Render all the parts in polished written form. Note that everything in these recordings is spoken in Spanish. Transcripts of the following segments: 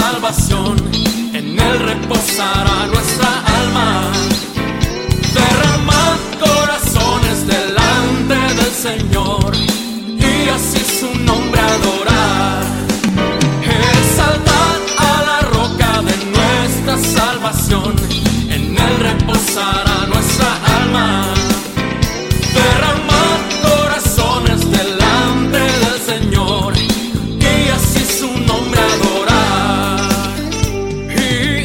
salvación, en Él reposará nuestra alma. Derramad corazones delante del Señor y así su nombre adorar. Exaltad a la roca de nuestra salvación, en Él reposará nuestra alma. Derramad corazones delante del Señor y así su nombre adorar. Y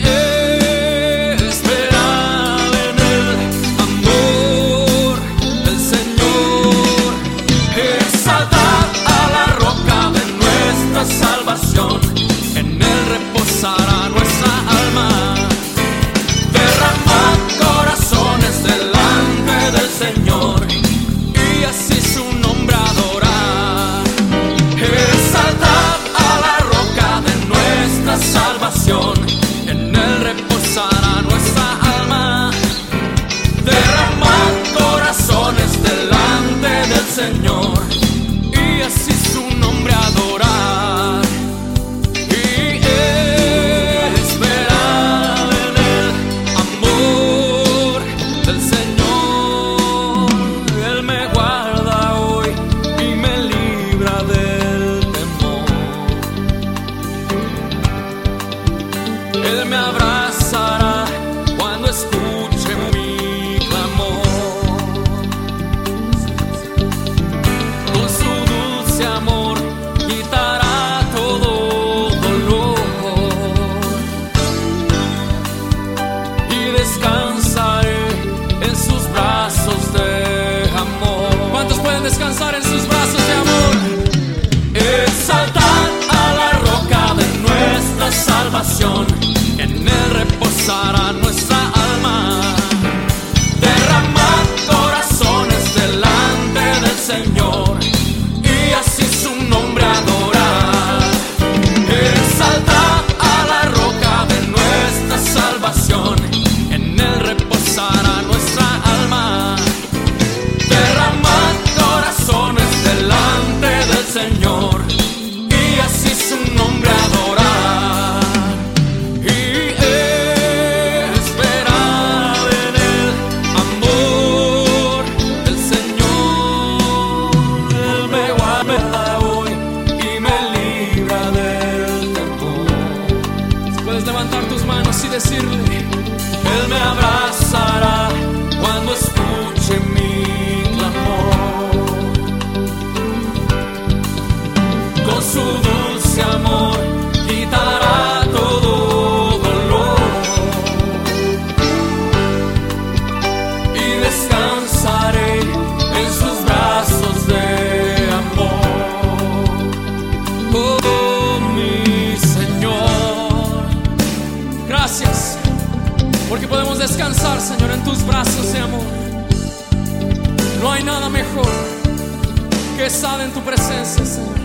esperad en el amor del Señor. Exaltad a la roca de nuestra salvación, en Él reposará nuestra alma. Derramad corazones delante del Señor y así su nombre adorar. Exaltad a la roca de nuestra salvación, en Él reposará nuestra alma. Derramad corazones delante del Señor y así su nombre adorar. Y esperad en el amor del Señor. Él me guarda hoy y me libra del temor. Él me abrazará cuando escuche mi clamor. Con su dulce amor quitará todo dolor y descansaré en sus brazos de amor. ¿Cuántos pueden descansar en sus brazos de amor? Exaltad a la roca de nuestra salvación, en Él reposará nuestra alma. Derramad corazones delante del Señor y así su nombre adorar. Exaltad a la roca de nuestra salvación, en Él reposará nuestra alma. Derramad corazones delante del Señor y así su nombre adorar. Y esperad en el amor del Señor. Él me guarda hoy y me libra del temor. Puedes levantar tus manos y decirle: Él me abrazará cuando escuche mi clamor. Con su dulce amor quitará todo dolor y descansaré en sus brazos de amor. Oh, mi Señor, gracias porque podemos descansar, Señor, en tus brazos de amor. No hay nada mejor que estar en tu presencia, Señor.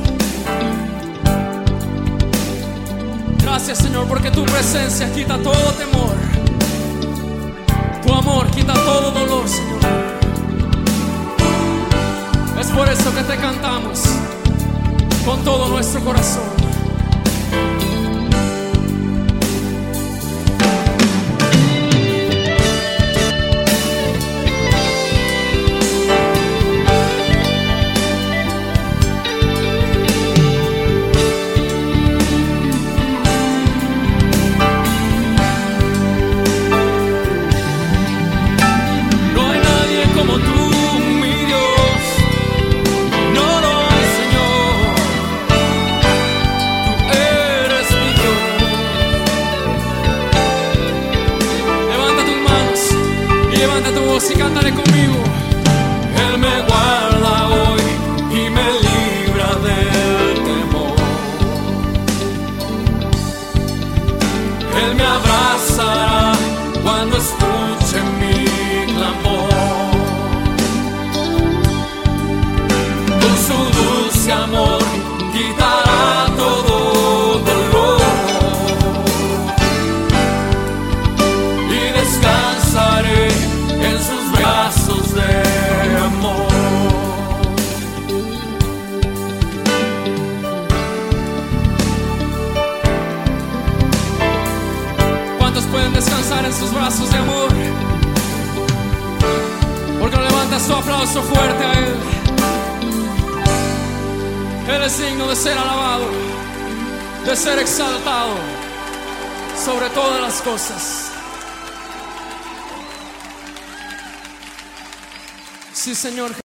Gracias, Señor, porque tu presencia quita todo temor. Tu amor quita todo dolor, Señor. Es por eso que te cantamos con todo nuestro corazón. No hay nadie como tú, mi Dios. No lo hay, Señor. Tú eres mi Dios. Levanta tus manos y levanta tu voz y cántale conmigo. Él me guarda hoy y me libra del temor. Él me abrazará cuando escuche mi clamor. Con su dulce amor quitará todo dolor y descansaré en sus brazos de sus brazos de amor, porque no levantas tu aplauso fuerte a Él. Él es digno de ser alabado, de ser exaltado sobre todas las cosas. Sí, Señor.